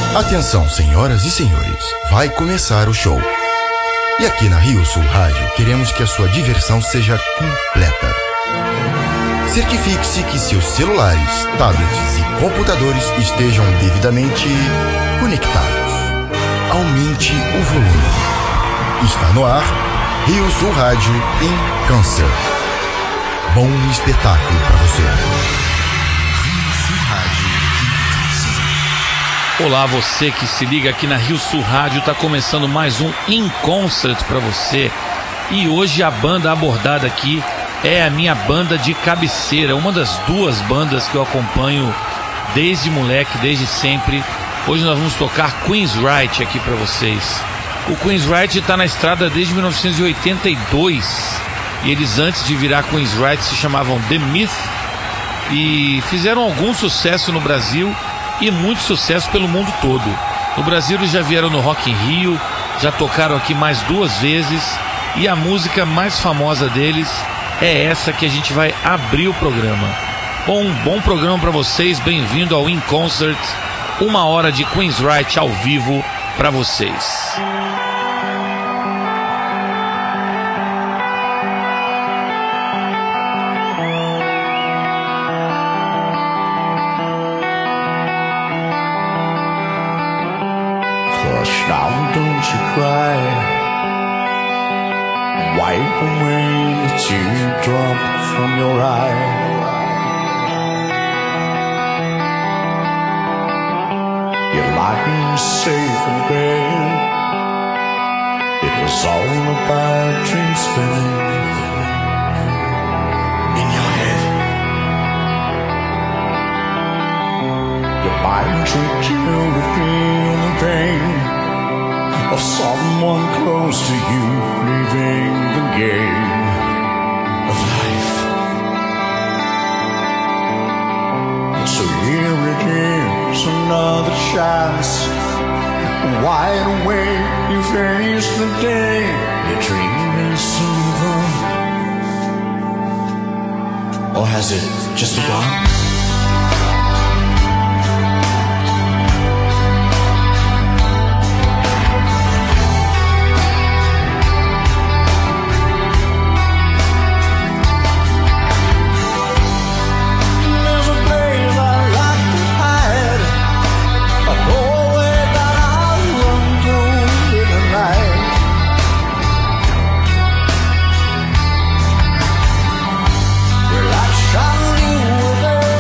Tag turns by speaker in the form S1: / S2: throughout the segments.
S1: Atenção, senhoras e senhores, vai começar o show. E aqui na Rio Sul Rádio queremos que a sua diversão seja completa. Certifique-se que seus celulares, tablets e computadores estejam devidamente conectados. Aumente o volume. Está no ar Rio Sul Rádio em Câncer. Bom espetáculo para você.
S2: Olá, você que se liga aqui na Rio Sul Rádio, está começando mais um In Concert para você. E hoje a banda abordada aqui é a minha banda de cabeceira, uma das duas bandas que eu acompanho desde moleque, desde sempre. Hoje nós vamos tocar Queensryche aqui para vocês. O Queensryche está na estrada desde 1982 e eles, antes de virar Queensryche, se chamavam The Myth e fizeram algum sucesso no Brasil e muito sucesso pelo mundo todo. No Brasil eles já vieram no Rock in Rio, já tocaram aqui mais 2 vezes e a música mais famosa deles é essa que a gente vai abrir o programa. Um bom programa para vocês, bem-vindo ao In Concert, 1 hora de Queensryche ao vivo para vocês.
S3: Hush now, don't you cry. Wipe away the teardrop from your eye. You're lying safe in bed. It was all a bad dream spinning in your head. Your mind tricked you to feel the pain of someone close to you leaving the game of life. So here it is, another chance. Wide awake, you face the day. Your dream is over, or has it just begun?
S4: Well, I shot you with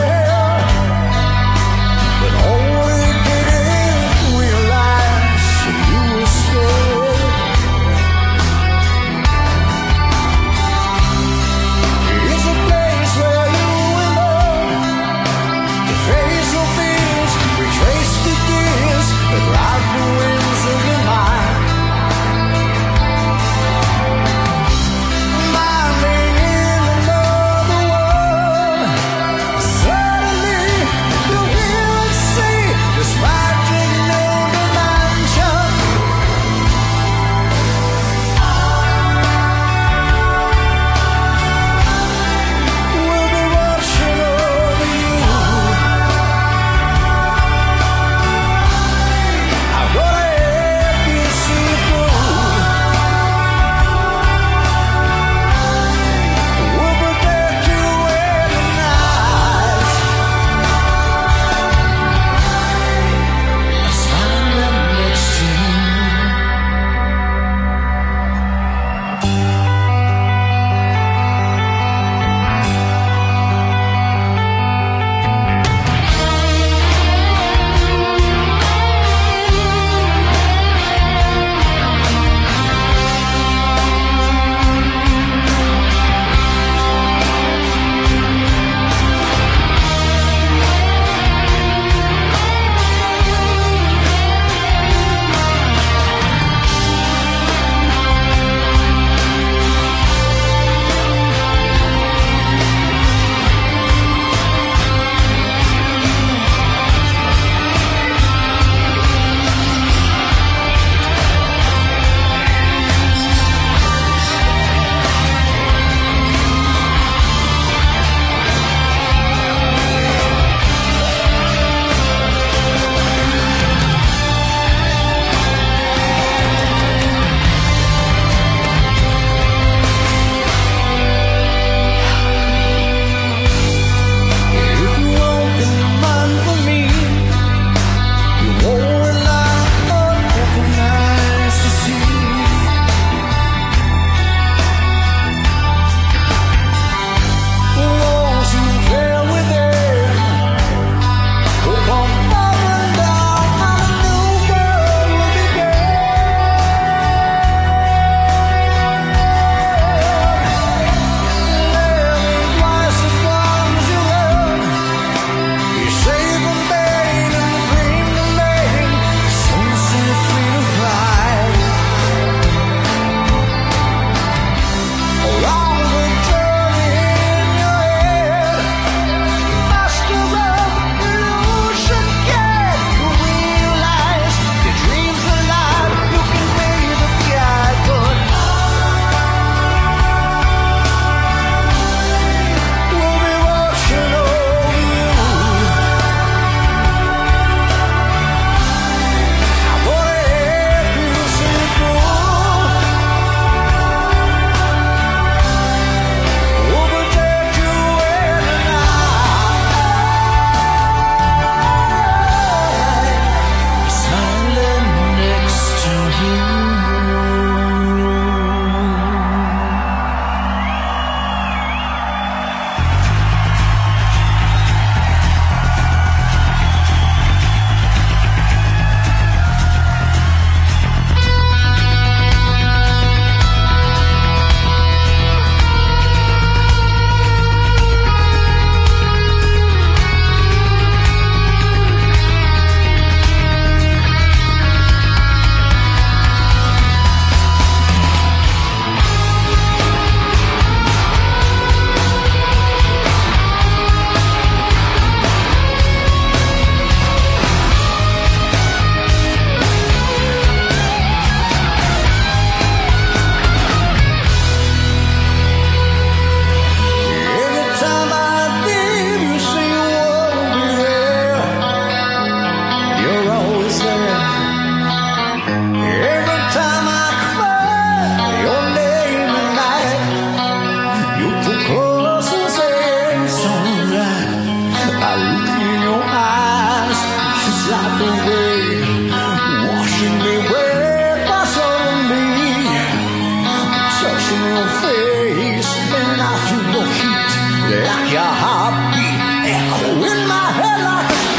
S3: the rain, washing me away by suddenly touching your face, and I feel the heat like your heartbeat echo in my head like a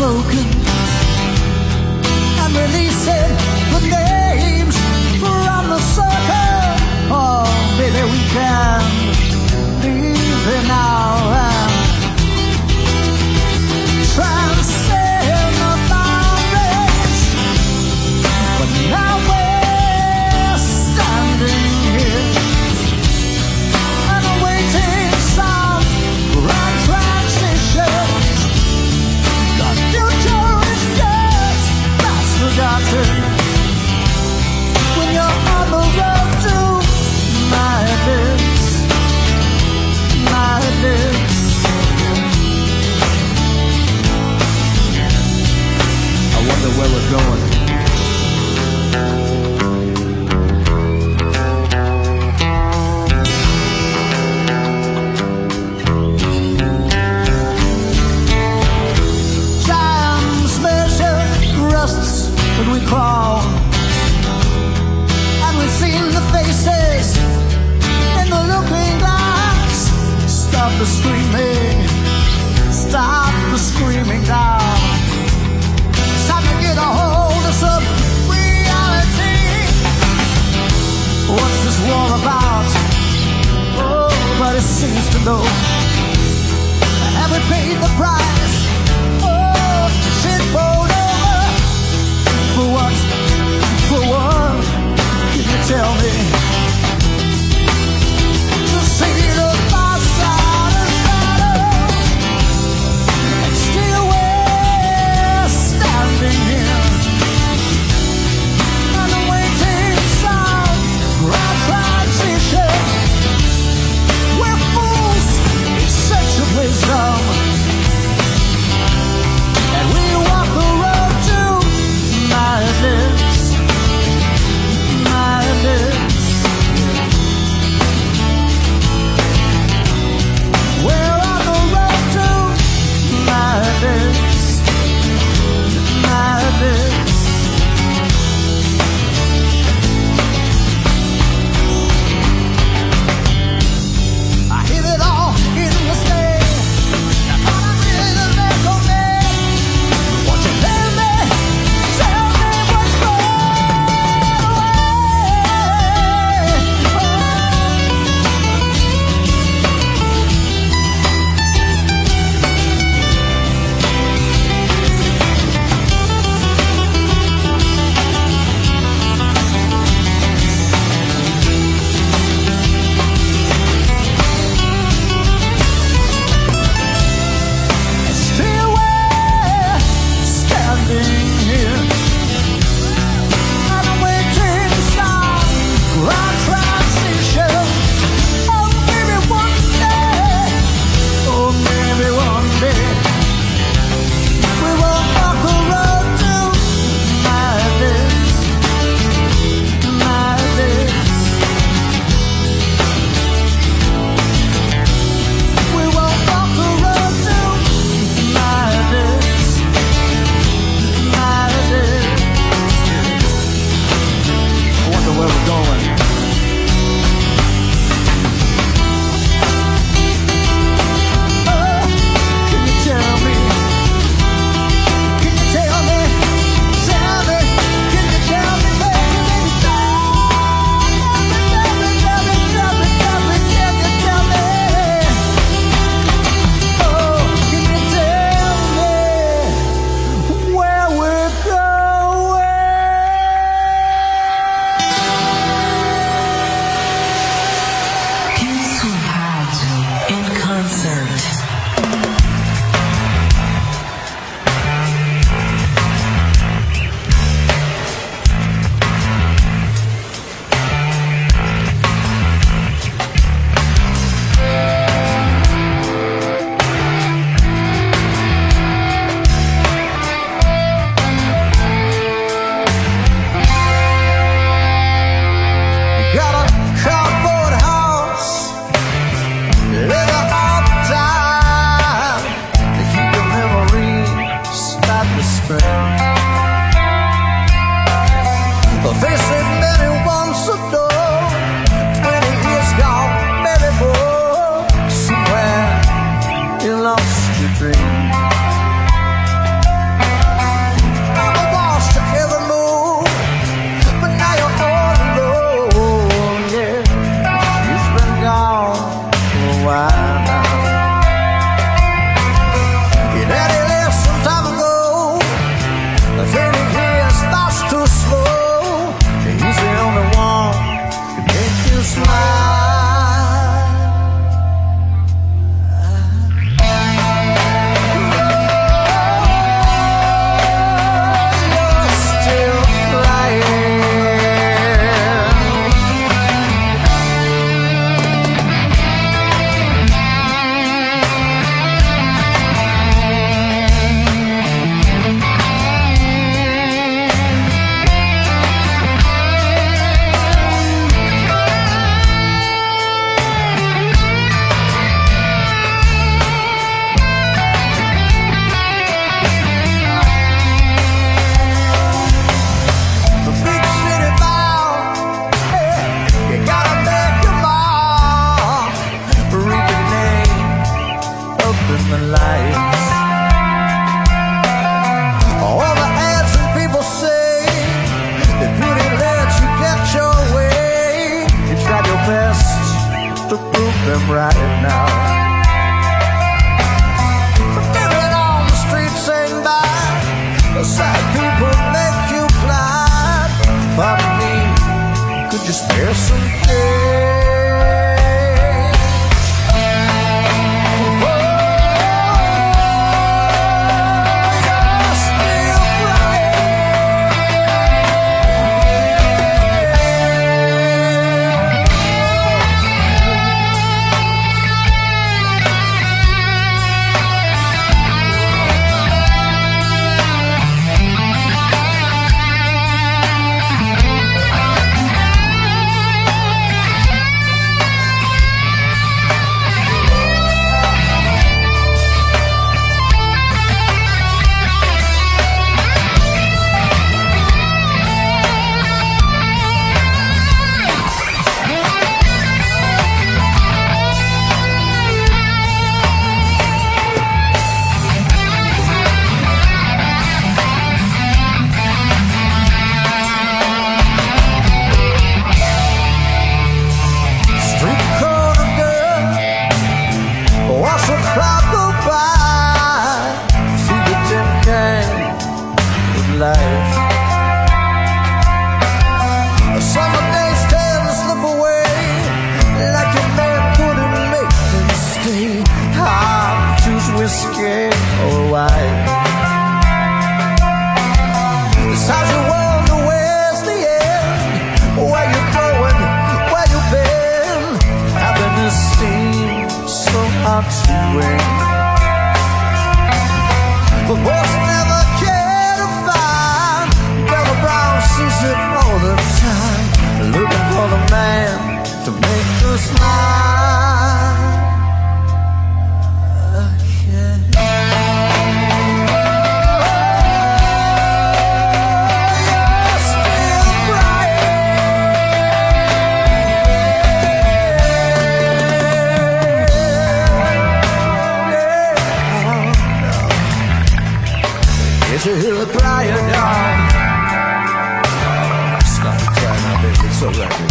S4: smoking and releasing the names from the circle. Oh, baby, we can leave it now and transcend the boundaries. But now we're standing here and awaiting some grand transition. The future is just past forgotten when you're on the road to madness, madness. I wonder where we're going. Time's measure rusts when we crawl, and we've seen the faces in the looking glass. Stop the screaming, stop the screaming now. It's time to get a hold of some reality. What's this war about? Oh, nobody seems to know. Have we paid the price? Oh, shit rolled over. For what? For what? Can you tell me? To see the far side of shadow, and still we're standing here and awaiting some grand transition. We're fools in search of wisdom, and we walk the road to madness, madness. We're on the road to madness, madness. I hit it all in the state. Now I'm really back on that. Won't you tell me what's still we're standing here and awaiting some grand transition. Oh, maybe one day, oh, maybe one day, we will walk the road to madness, madness. We will walk the road to madness, madness. I wonder where we're going. Oh, can you tell me? Can you tell me? Tell me? Can you tell me, baby? Tell me, can you tell me? Oh, can you tell me where we're going?
S5: Isso Rádio in concert.
S4: Got a cardboard house, live uptown. whiskey or wine. Besides you wonder where's the end, where you going, where you been. Happiness seems so hard to win, but folks never care to find. Brother Brown sees it all the time, looking for the man to make her smile again. You're still crying. Is you hear the crying, dog? Stop crying now, baby, it's alright.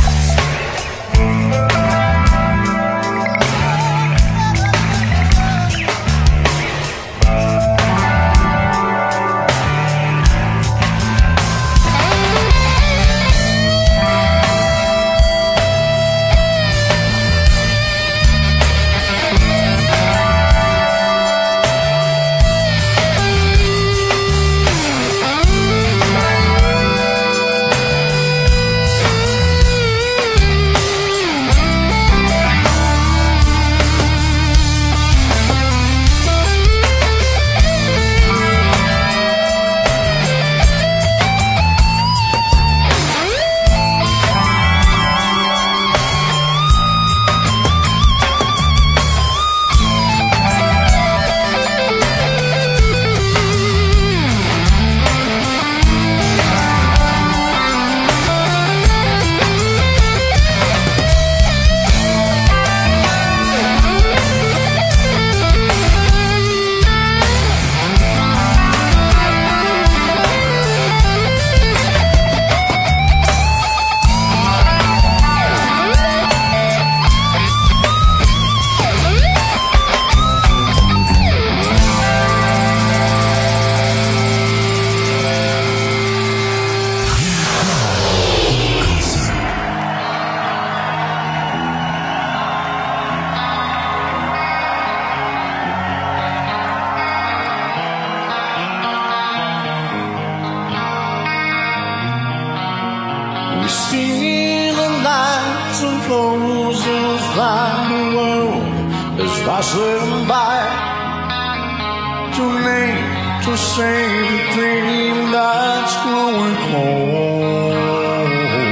S4: Passing by, too late to save the dream that's growing cold.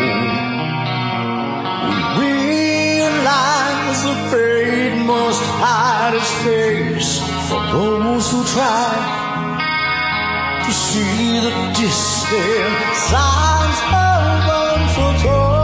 S4: We realize the fate must hide its face for those who try to see the distant signs of unforetold.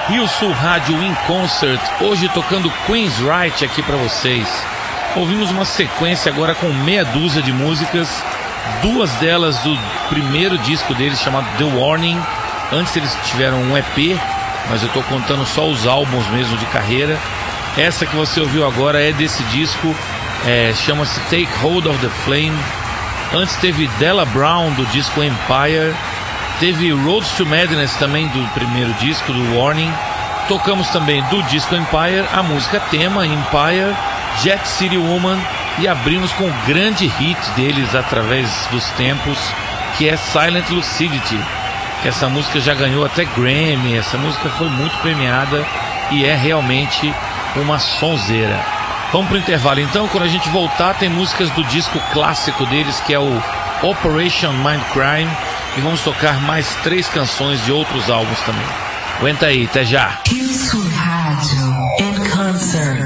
S2: Rio Sul Rádio in Concert, hoje tocando Queen's Right aqui para vocês. Ouvimos uma sequência agora com meia dúzia de músicas, duas delas do primeiro disco deles chamado The Warning. Antes eles tiveram um EP, mas eu tô contando só os álbuns mesmo de carreira. Essa que você ouviu agora é desse disco, chama-se Take Hold of the Flame. Antes teve Della Brown do disco Empire. Teve Roads to Madness também do primeiro disco, do Warning. Tocamos também do disco Empire a música tema, Empire, Jet City Woman. E abrimos com o grande hit deles através dos tempos, que é Silent Lucidity. Essa música já ganhou até Grammy, essa música foi muito premiada e é realmente uma sonzeira. Vamos pro intervalo então. Quando a gente voltar tem músicas do disco clássico deles, que é o Operation Mindcrime. E vamos tocar mais 3 canções de outros álbuns também. Aguenta aí, até já.
S5: Rio Sul Rádio in Concert.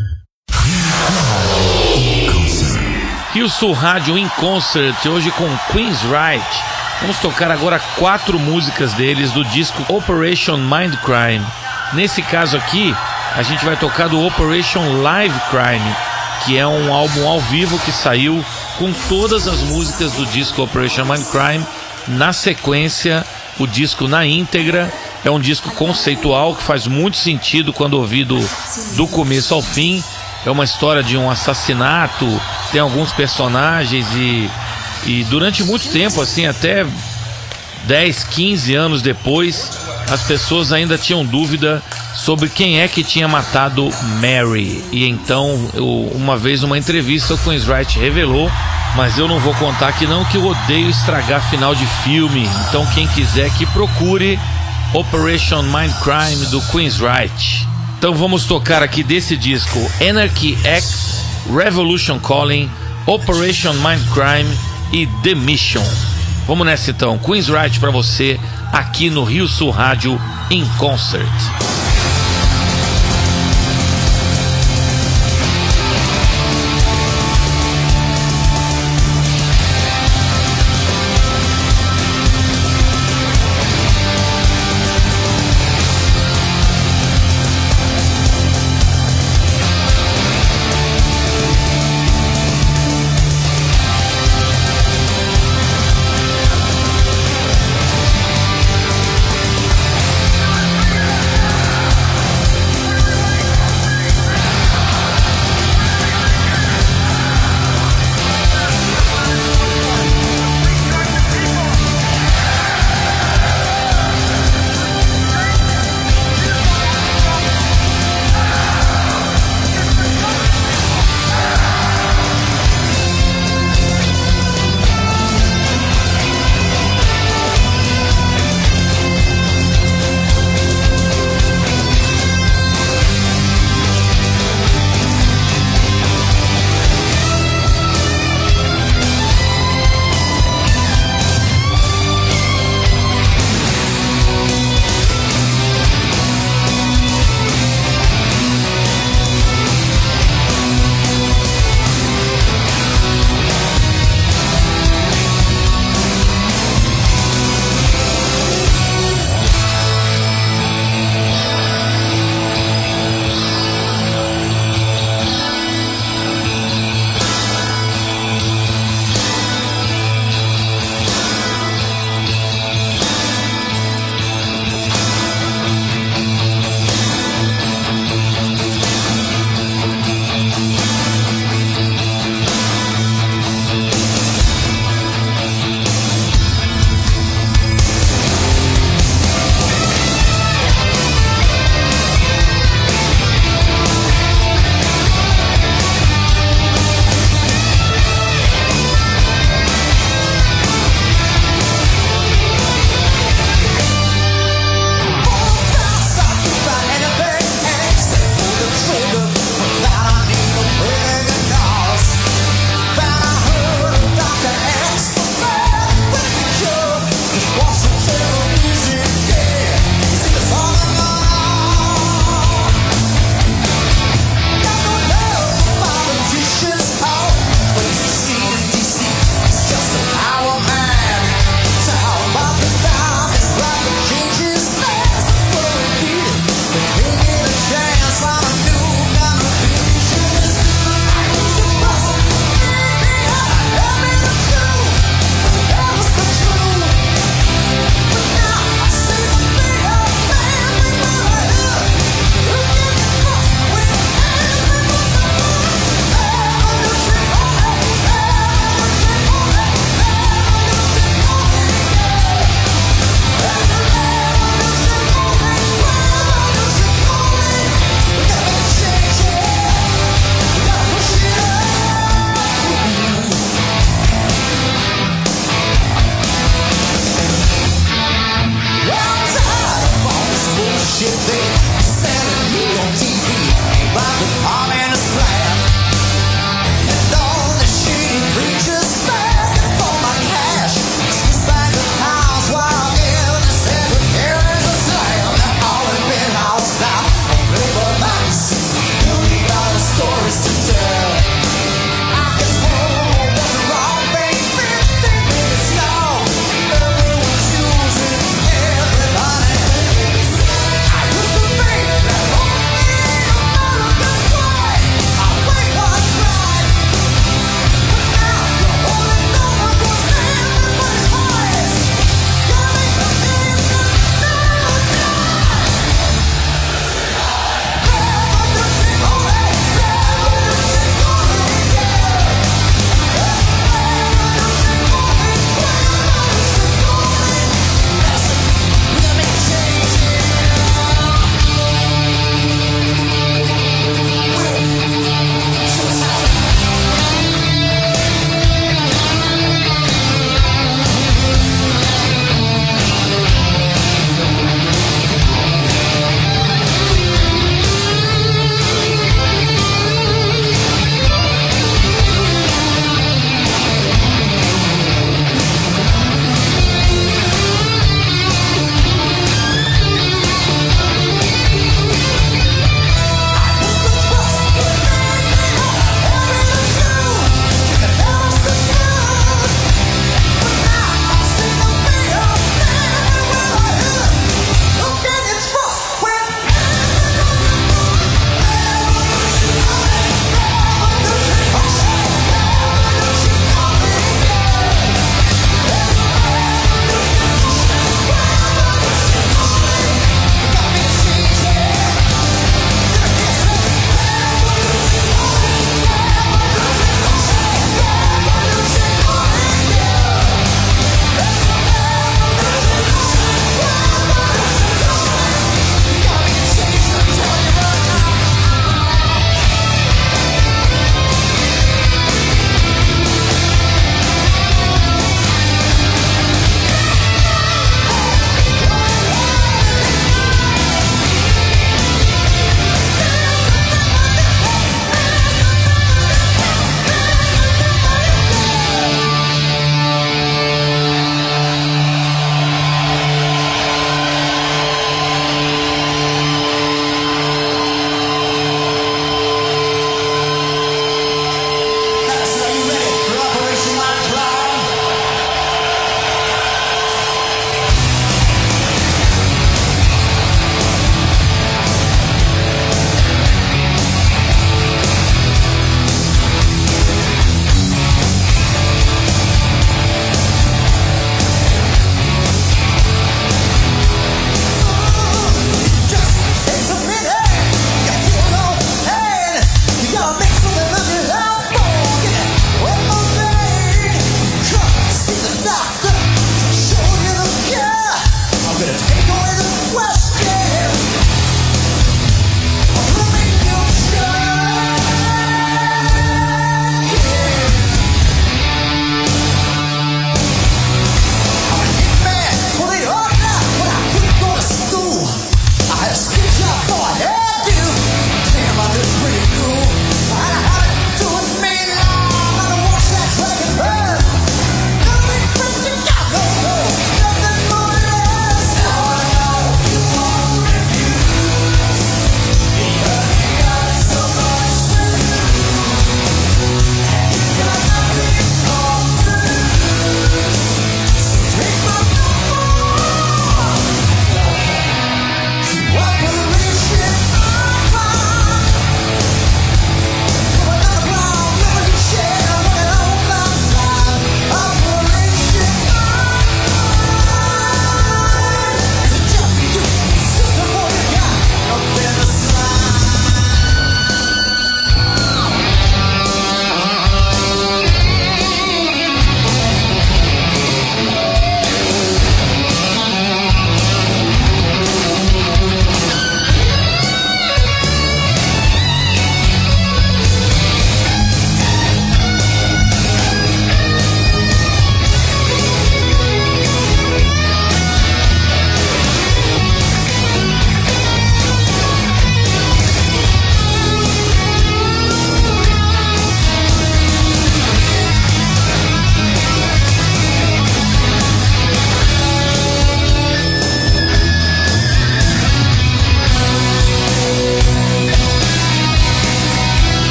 S2: Rio Sul Rádio in Concert, hoje com Queen's Right. Vamos tocar agora 4 músicas deles do disco Operation Mindcrime. Nesse caso aqui, a gente vai tocar do Operation Live Crime, que é um álbum ao vivo que saiu com todas as músicas do disco Operation Mindcrime. Na sequência, o disco na íntegra. É um disco conceitual que faz muito sentido quando ouvido do começo ao fim. É uma história de um assassinato, tem alguns personagens e durante muito tempo, assim, até 10, 15 anos depois, as pessoas ainda tinham dúvida sobre quem é que tinha matado Mary. E então, uma vez numa entrevista, o Queen's Right revelou, mas eu não vou contar aqui não, que eu odeio estragar final de filme. Então quem quiser que procure Operation Mindcrime do Queen's Right. Então vamos tocar aqui desse disco Anarchy X, Revolution Calling, Operation Mindcrime e The Mission. Vamos nessa então, Queen's Right pra você aqui no Rio Sul Rádio in Concert.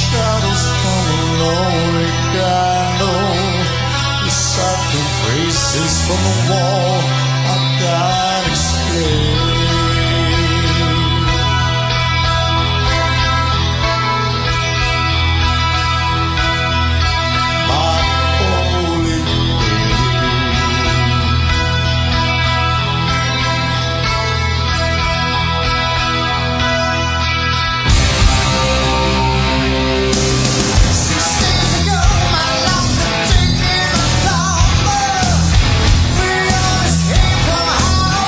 S3: shadows from a lonely candle, the silent traces from the wall I can't explain.
S4: From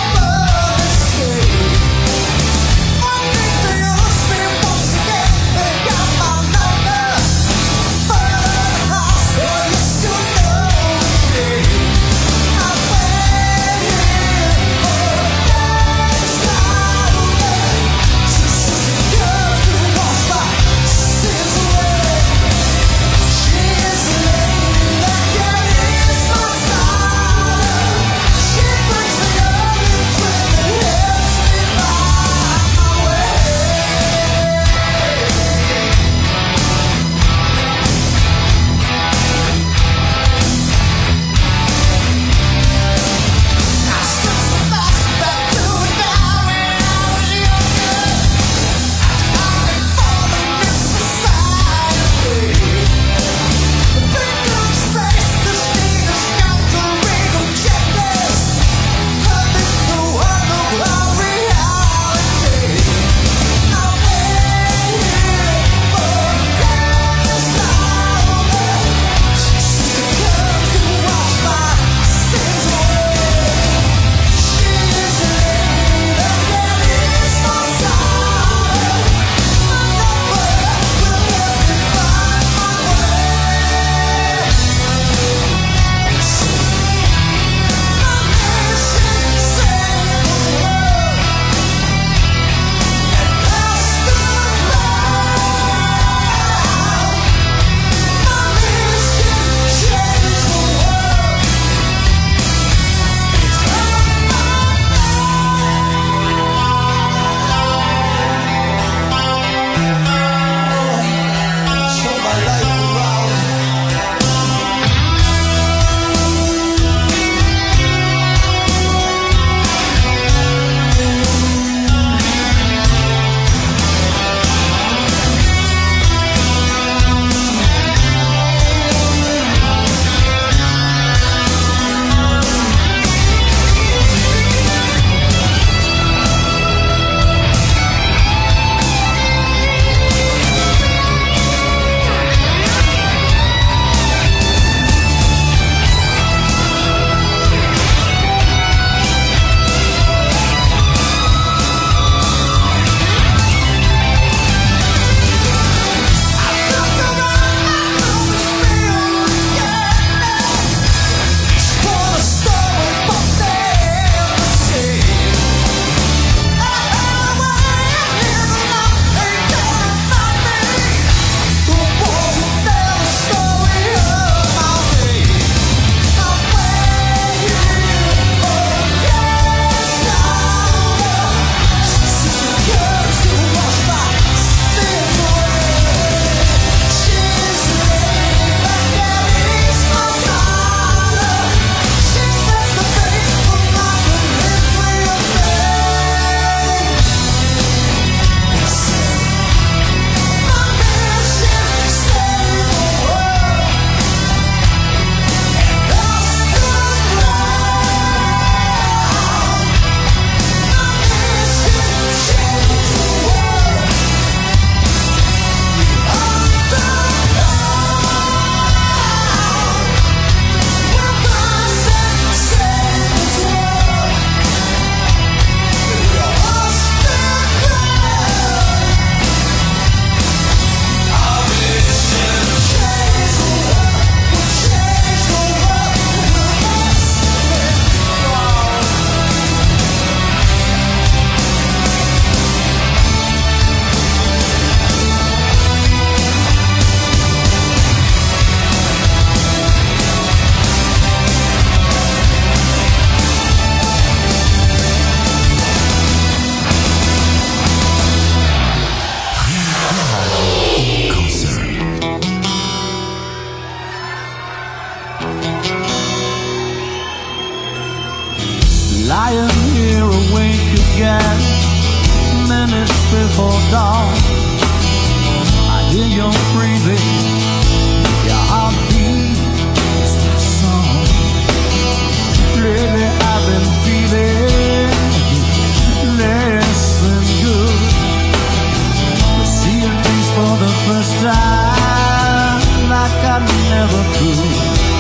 S4: lying here awake again, minutes before dawn. I hear your breathing, your heartbeat is my song. Lately I've been feeling less than good, but seeing things for the first time like I never could.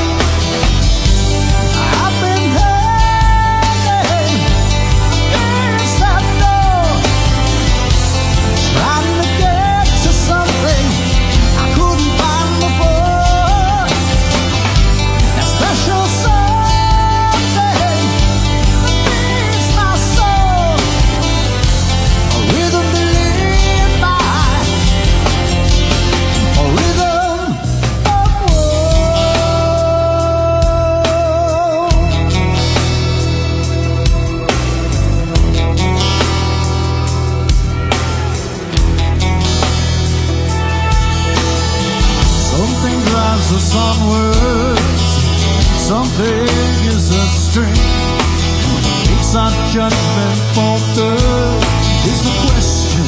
S4: Us onwards, something is a string, makes our judgment falter, is the question.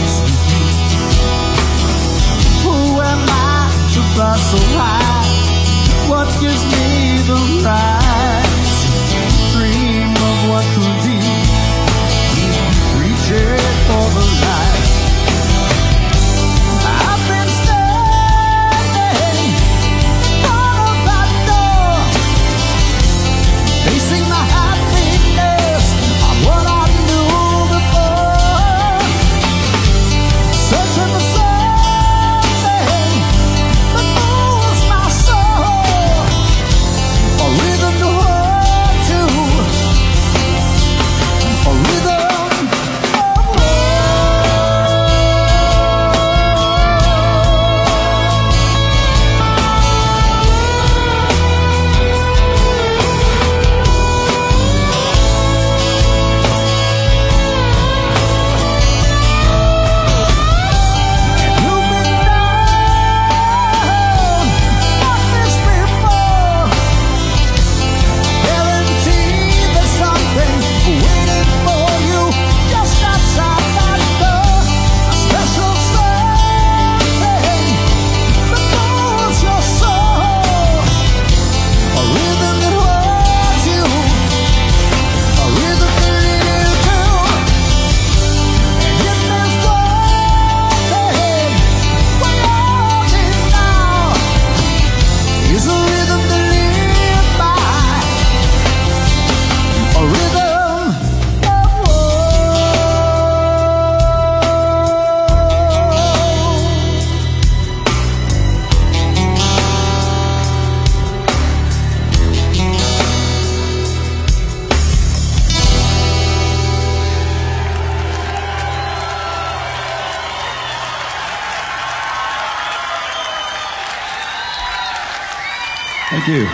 S4: Who am I to fly so high? What gives me the right to dream of what could be, reaching for the light? Facing my happiness on what I knew before, searching for something that moves my soul, a rhythm to hold to, a rhythm of Thank you.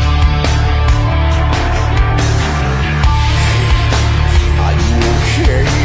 S3: Are you okay?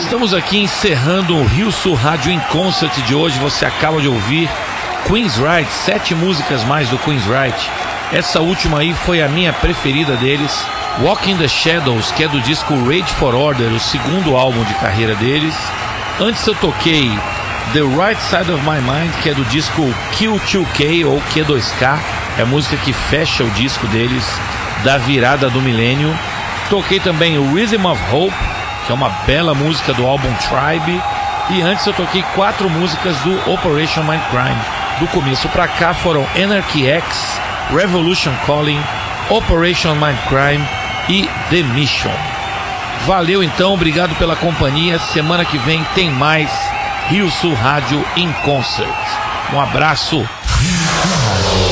S2: Estamos aqui encerrando o Rio Sul Rádio em Concert de hoje. Você acaba de ouvir Queensryche, 7 músicas mais do Queensryche. Essa última aí foi a minha preferida deles, Walk in the Shadows, que é do disco Rage for Order, o segundo álbum de carreira deles. Antes eu toquei The Right Side of My Mind, que é do disco Q2K ou Q2K, é a música que fecha o disco deles da virada do milênio. Toquei também o Rhythm of Hope, que é uma bela música do álbum Tribe. E antes eu toquei 4 músicas do Operation Mindcrime. Do começo pra cá foram Anarchy X, Revolution Calling, Operation Mindcrime e The Mission. Valeu então, obrigado pela companhia. Semana que vem tem mais Rio Sul Rádio em Concert. Um abraço.